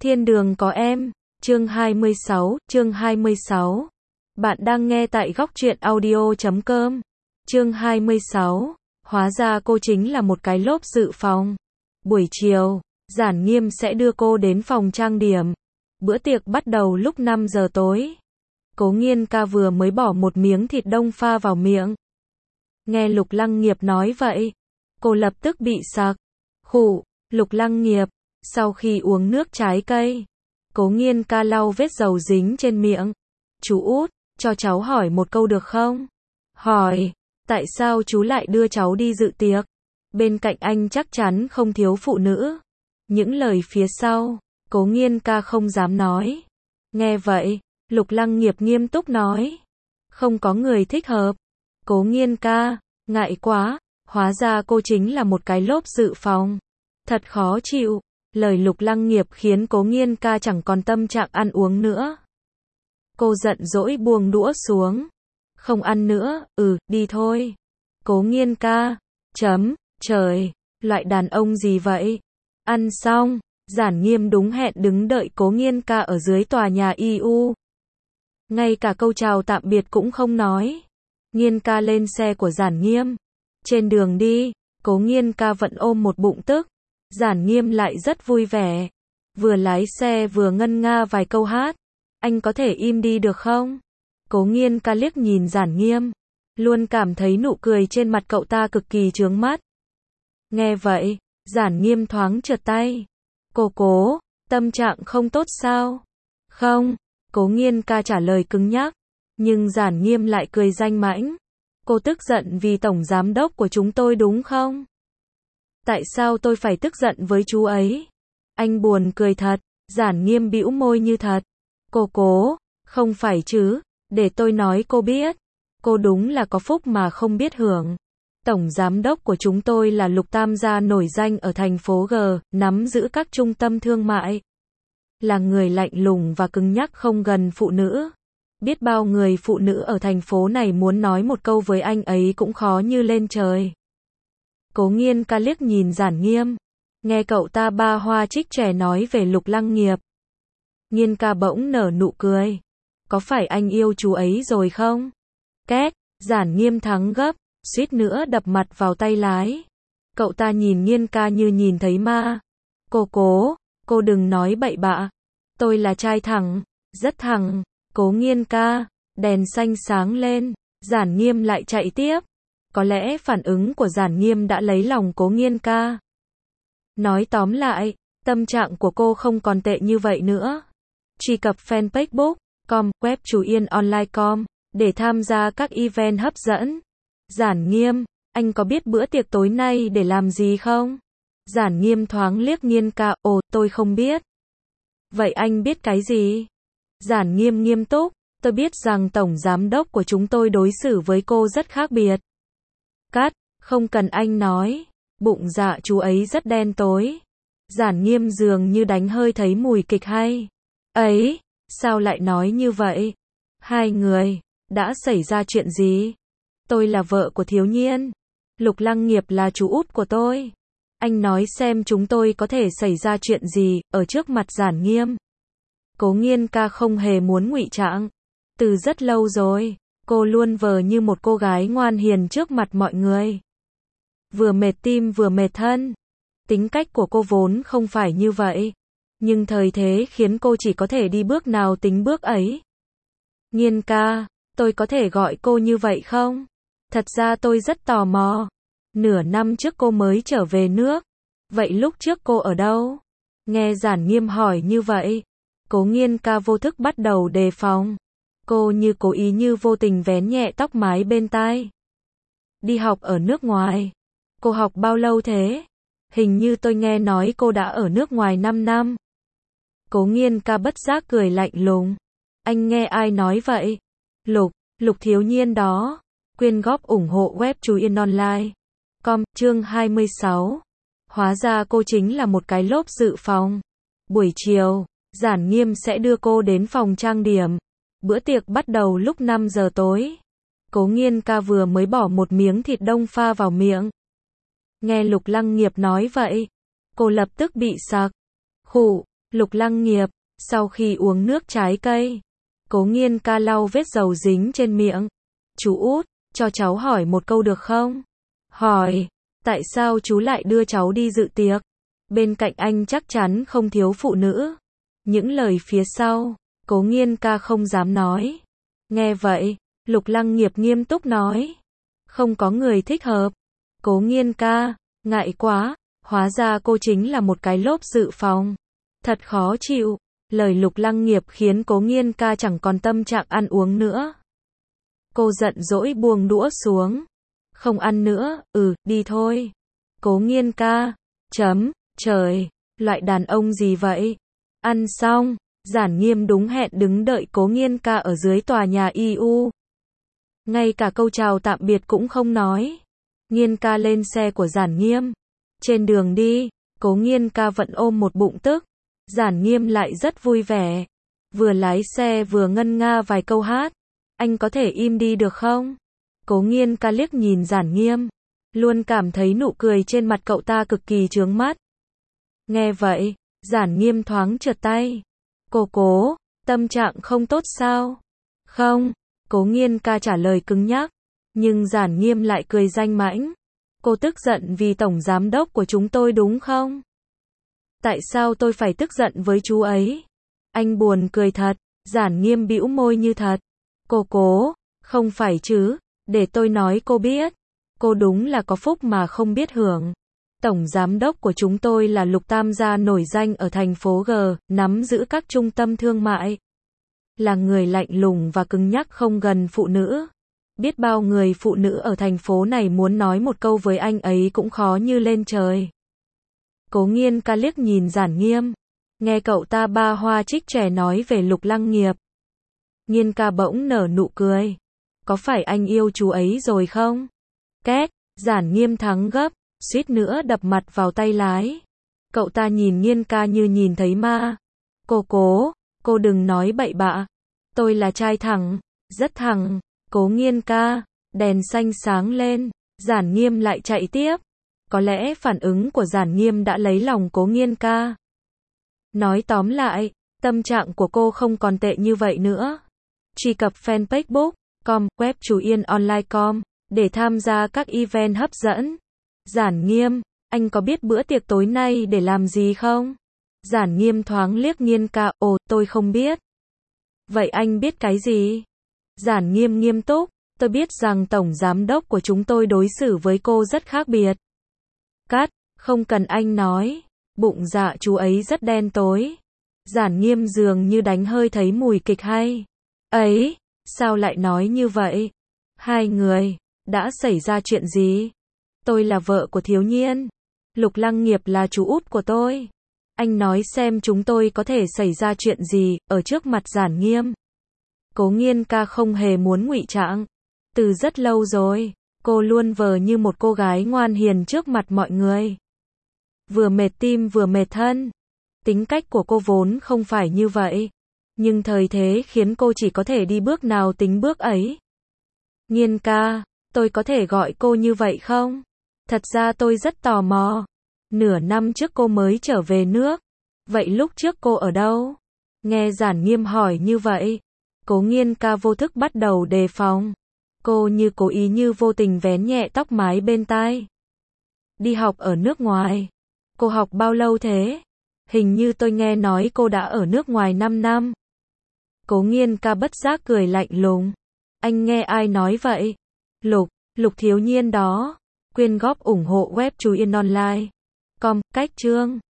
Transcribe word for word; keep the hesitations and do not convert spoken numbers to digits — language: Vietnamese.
Thiên đường có em, chương hai mươi sáu, chương hai mươi sáu. Bạn đang nghe tại góc truyện audio chấm com. Chương hai mươi sáu, hóa ra cô chính là một cái lốp dự phòng. Buổi chiều, Giản Nghiêm sẽ đưa cô đến phòng trang điểm. Bữa tiệc bắt đầu lúc năm giờ tối. Cố Nghiên ca vừa mới bỏ một miếng thịt đông pha vào miệng. Nghe Lục Lăng Nghiệp nói vậy, cô lập tức bị sặc. Khụ, Lục Lăng Nghiệp, sau khi uống nước trái cây, Cố Nghiên ca lau vết dầu dính trên miệng. Chú út, cho cháu hỏi một câu được không? Hỏi, tại sao chú lại đưa cháu đi dự tiệc? Bên cạnh anh chắc chắn không thiếu phụ nữ. Những lời phía sau, Cố Nghiên ca không dám nói. Nghe vậy, Lục Lăng Nghiệp nghiêm túc nói. Không có người thích hợp. Cố Nghiên ca, ngại quá, hóa ra cô chính là một cái lốp dự phòng. Thật khó chịu. Lời Lục Lăng Nghiệp khiến Cố Nghiên ca chẳng còn tâm trạng ăn uống nữa. Cô giận dỗi buông đũa xuống. Không ăn nữa, ừ, đi thôi. Cố Nghiên ca, chấm, trời, loại đàn ông gì vậy? Ăn xong, Giản Nghiêm đúng hẹn đứng đợi Cố Nghiên ca ở dưới tòa nhà i u. Ngay cả câu chào tạm biệt cũng không nói. Nghiên ca lên xe của Giản Nghiêm. Trên đường đi, Cố Nghiên ca vẫn ôm một bụng tức. Giản Nghiêm lại rất vui vẻ. Vừa lái xe vừa ngân nga vài câu hát. Anh có thể im đi được không? Cố Nghiên ca liếc nhìn Giản Nghiêm. Luôn cảm thấy nụ cười trên mặt cậu ta cực kỳ chướng mắt. Nghe vậy, Giản Nghiêm thoáng trượt tay. Cô Cố, tâm trạng không tốt sao? Không, Cố Nghiên ca trả lời cứng nhắc. Nhưng Giản Nghiêm lại cười danh mãnh. Cô tức giận vì tổng giám đốc của chúng tôi đúng không? Tại sao tôi phải tức giận với chú ấy? Anh buồn cười thật. Giản Nghiêm bĩu môi như thật. Cô Cố, không phải chứ, để tôi nói cô biết. Cô đúng là có phúc mà không biết hưởng. Tổng giám đốc của chúng tôi là Lục Tam gia nổi danh ở thành phố G, nắm giữ các trung tâm thương mại. Là người lạnh lùng và cứng nhắc không gần phụ nữ. Biết bao người phụ nữ ở thành phố này muốn nói một câu với anh ấy cũng khó như lên trời. Cố Nghiên ca liếc nhìn Giản Nghiêm. Nghe cậu ta ba hoa trích trẻ nói về Lục Lăng Nghiệp. Nghiên ca bỗng nở nụ cười. Có phải anh yêu chú ấy rồi không? Két, Giản Nghiêm thắng gấp, suýt nữa đập mặt vào tay lái. Cậu ta nhìn Nghiên ca như nhìn thấy ma. Cô Cố, cô đừng nói bậy bạ. Tôi là trai thẳng, rất thẳng. Cố Nghiên ca, đèn xanh sáng lên. Giản Nghiêm lại chạy tiếp. Có lẽ phản ứng của Giản Nghiêm đã lấy lòng Cố Nghiên ca. Nói tóm lại, tâm trạng của cô không còn tệ như vậy nữa. Truy cập fanpage book chấm com, web Chú Yên Online chấm com, để tham gia các event hấp dẫn. Giản Nghiêm, anh có biết bữa tiệc tối nay để làm gì không? Giản Nghiêm thoáng liếc Nghiên ca, ồ, tôi không biết. Vậy anh biết cái gì? Giản Nghiêm nghiêm túc, tôi biết rằng tổng giám đốc của chúng tôi đối xử với cô rất khác biệt. Cắt, không cần anh nói. Bụng dạ chú ấy rất đen tối. Giản Nghiêm dường như đánh hơi thấy mùi kịch hay. Ấy, sao lại nói như vậy? Hai người, đã xảy ra chuyện gì? Tôi là vợ của Thiếu Nhiên. Lục Lăng Nghiệp là chú út của tôi. Anh nói xem chúng tôi có thể xảy ra chuyện gì, ở trước mặt Giản Nghiêm. Cố Nghiên ca không hề muốn ngụy trang. Từ rất lâu rồi, cô luôn vờ như một cô gái ngoan hiền trước mặt mọi người. Vừa mệt tim vừa mệt thân. Tính cách của cô vốn không phải như vậy. Nhưng thời thế khiến cô chỉ có thể đi bước nào tính bước ấy. Nghiên ca, tôi có thể gọi cô như vậy không? Thật ra tôi rất tò mò. Nửa năm trước cô mới trở về nước. Vậy lúc trước cô ở đâu? Nghe Giản Nghiêm hỏi như vậy, Cố Nghiên ca vô thức bắt đầu đề phòng. Cô như cố ý như vô tình vén nhẹ tóc mái bên tai. Đi học ở nước ngoài. Cô học bao lâu thế? Hình như tôi nghe nói cô đã ở nước ngoài năm năm. Cố Nghiên ca bất giác cười lạnh lùng. Anh nghe ai nói vậy? Lục, Lục Thiếu Nhiên đó. Quyên góp ủng hộ web Chú Yên Online. Com, chương hai mươi sáu. Hóa ra cô chính là một cái lốp dự phòng. Buổi chiều, Giản Nghiêm sẽ đưa cô đến phòng trang điểm. Bữa tiệc bắt đầu lúc năm giờ tối. Cố Nghiên ca vừa mới bỏ một miếng thịt đông pha vào miệng. Nghe Lục Lăng Nghiệp nói vậy, cô lập tức bị sặc. Khụ, Lục Lăng Nghiệp, sau khi uống nước trái cây, Cố Nghiên ca lau vết dầu dính trên miệng. Chú út, cho cháu hỏi một câu được không? Hỏi, tại sao chú lại đưa cháu đi dự tiệc? Bên cạnh anh chắc chắn không thiếu phụ nữ. Những lời phía sau, Cố Nghiên ca không dám nói. Nghe vậy, Lục Lăng Nghiệp nghiêm túc nói. Không có người thích hợp. Cố Nghiên ca, ngại quá, hóa ra cô chính là một cái lốp dự phòng. Thật khó chịu. Lời Lục Lăng Nghiệp khiến Cố Nghiên ca chẳng còn tâm trạng ăn uống nữa. Cô giận dỗi buông đũa xuống. Không ăn nữa, ừ, đi thôi. Cố Nghiên ca, chấm, trời, loại đàn ông gì vậy? Ăn xong, Giản Nghiêm đúng hẹn đứng đợi Cố Nghiên ca ở dưới tòa nhà i u. Ngay cả câu chào tạm biệt cũng không nói. Nghiên ca lên xe của Giản Nghiêm. Trên đường đi, Cố Nghiên ca vẫn ôm một bụng tức. Giản Nghiêm lại rất vui vẻ. Vừa lái xe vừa ngân nga vài câu hát. Anh có thể im đi được không? Cố Nghiên ca liếc nhìn Giản Nghiêm. Luôn cảm thấy nụ cười trên mặt cậu ta cực kỳ chướng mắt. Nghe vậy, Giản Nghiêm thoáng trượt tay. Cô Cố, tâm trạng không tốt sao? Không, Cố Nghiên ca trả lời cứng nhắc. Nhưng Giản Nghiêm lại cười danh mãnh. Cô tức giận vì tổng giám đốc của chúng tôi đúng không? Tại sao tôi phải tức giận với chú ấy? Anh buồn cười thật. Giản Nghiêm bĩu môi như thật. Cô Cố, không phải chứ, để tôi nói cô biết. Cô đúng là có phúc mà không biết hưởng. Tổng giám đốc của chúng tôi là Lục Tam gia nổi danh ở thành phố G, nắm giữ các trung tâm thương mại. Là người lạnh lùng và cứng nhắc không gần phụ nữ. Biết bao người phụ nữ ở thành phố này muốn nói một câu với anh ấy cũng khó như lên trời. Cố Nghiên ca liếc nhìn Giản Nghiêm. Nghe cậu ta ba hoa trích trẻ nói về Lục Lăng Nghiệp. Nghiên ca bỗng nở nụ cười. Có phải anh yêu chú ấy rồi không? Két, Giản Nghiêm thắng gấp, suýt nữa đập mặt vào tay lái. Cậu ta nhìn Nghiên ca như nhìn thấy ma. Cô Cố, cô đừng nói bậy bạ. Tôi là trai thẳng, rất thẳng. Cố Nghiên ca, đèn xanh sáng lên. Giản Nghiêm lại chạy tiếp. Có lẽ phản ứng của Giản Nghiêm đã lấy lòng Cố Nghiên ca. Nói tóm lại, tâm trạng của cô không còn tệ như vậy nữa. Truy cập fanpage book com, web Chú Yên online chấm com, để tham gia các event hấp dẫn. Giản Nghiêm, anh có biết bữa tiệc tối nay để làm gì không? Giản Nghiêm thoáng liếc Nghiên ca, ồ, tôi không biết. Vậy anh biết cái gì? Giản Nghiêm nghiêm túc, tôi biết rằng tổng giám đốc của chúng tôi đối xử với cô rất khác biệt. Cắt, không cần anh nói. Bụng dạ chú ấy rất đen tối. Giản Nghiêm dường như đánh hơi thấy mùi kịch hay. Ấy, sao lại nói như vậy? Hai người, đã xảy ra chuyện gì? Tôi là vợ của Thiếu Nhiên. Lục Lăng Nghiệp là chú út của tôi. Anh nói xem chúng tôi có thể xảy ra chuyện gì, ở trước mặt Giản Nghiêm. Cố Nghiên ca không hề muốn ngụy trang. Từ rất lâu rồi, cô luôn vờ như một cô gái ngoan hiền trước mặt mọi người. Vừa mệt tim vừa mệt thân. Tính cách của cô vốn không phải như vậy. Nhưng thời thế khiến cô chỉ có thể đi bước nào tính bước ấy. Nghiên ca, tôi có thể gọi cô như vậy không? Thật ra tôi rất tò mò. Nửa năm trước cô mới trở về nước. Vậy lúc trước cô ở đâu? Nghe Giản Nghiêm hỏi như vậy, Cố Nghiên ca vô thức bắt đầu đề phòng. Cô như cố ý như vô tình vén nhẹ tóc mái bên tai. Đi học ở nước ngoài. Cô học bao lâu thế? Hình như tôi nghe nói cô đã ở nước ngoài năm năm. Cố Nghiên ca bất giác cười lạnh lùng. Anh nghe ai nói vậy? Lục, Lục Thiếu Nhiên đó. Quyên góp ủng hộ web Chú Yên online chấm com, cách chương.